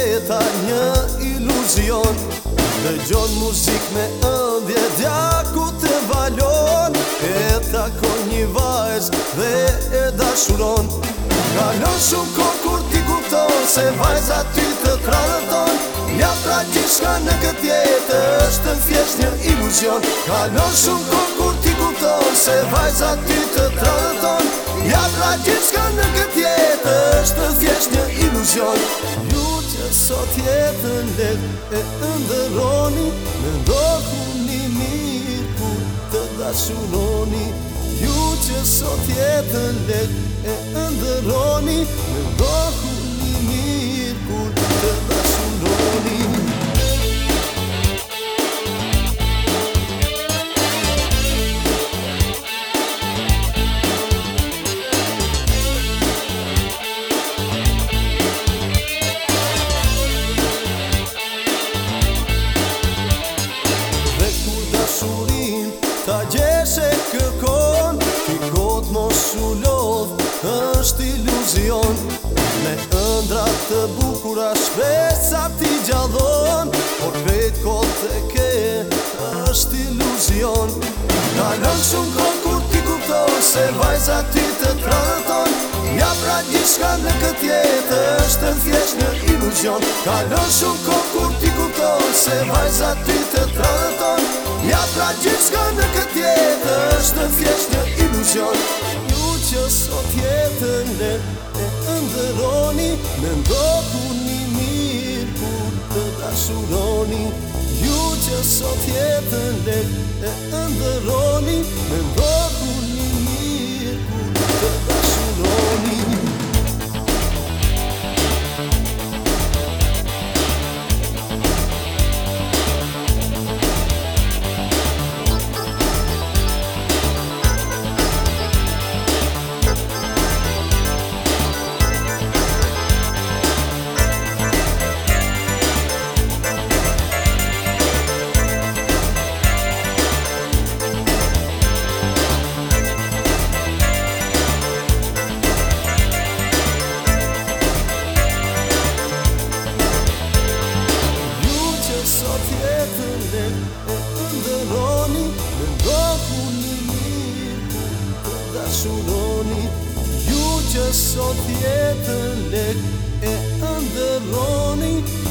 jeta një iluzion. Dëgjon muzik me ëndje, djaku të valon, e takon një vajz dhe e dashuron. Kalon shumë kohë kur ti kupton se vajza ty të tradhton. Ja pra gjithçka në këtë jetë është thjesht një iluzion. Kalon shumë kohë kur ti kupton se vajza ty të tradhton. Ja pra gjithçka në këtë jetë është thjesht një iluzion. Ju që sot jetën lehtë e ëndërroni, mendohuni mirë kur të dashuroni. Ju që sot jetën lehtë e ëndërroni, mendohuni mirë kur të dashuroni. Dashurin ta gjesh e kërkon, ti kot mos u lodh, është iluzion. Me ëndra të bukura shpresa ti gjallon, por krejt kot e ke është iluzion. Kalon shumë kohë kur ti kupton se vajza ty të tradhton. Ja pra gjithçka në këtë jetë është thjesht një iluzion. Kalon shumë kohë kur ti kupton se vajza ty të tradhton. Ja pra gjithçka në këtë jetë është thjesht një iluzion. Ju që sot jetën lehtë e ëndërroni, mendohuni mirë kur të dashuroni. Ju që sot jetën lehtë e ëndërroni, mendohuni mirë kur të dashuroni. Sot jetën lehtë e ëndërroni, mendohuni mirë kur të dashuroni. Ju që sot jetën lehtë e ëndërroni,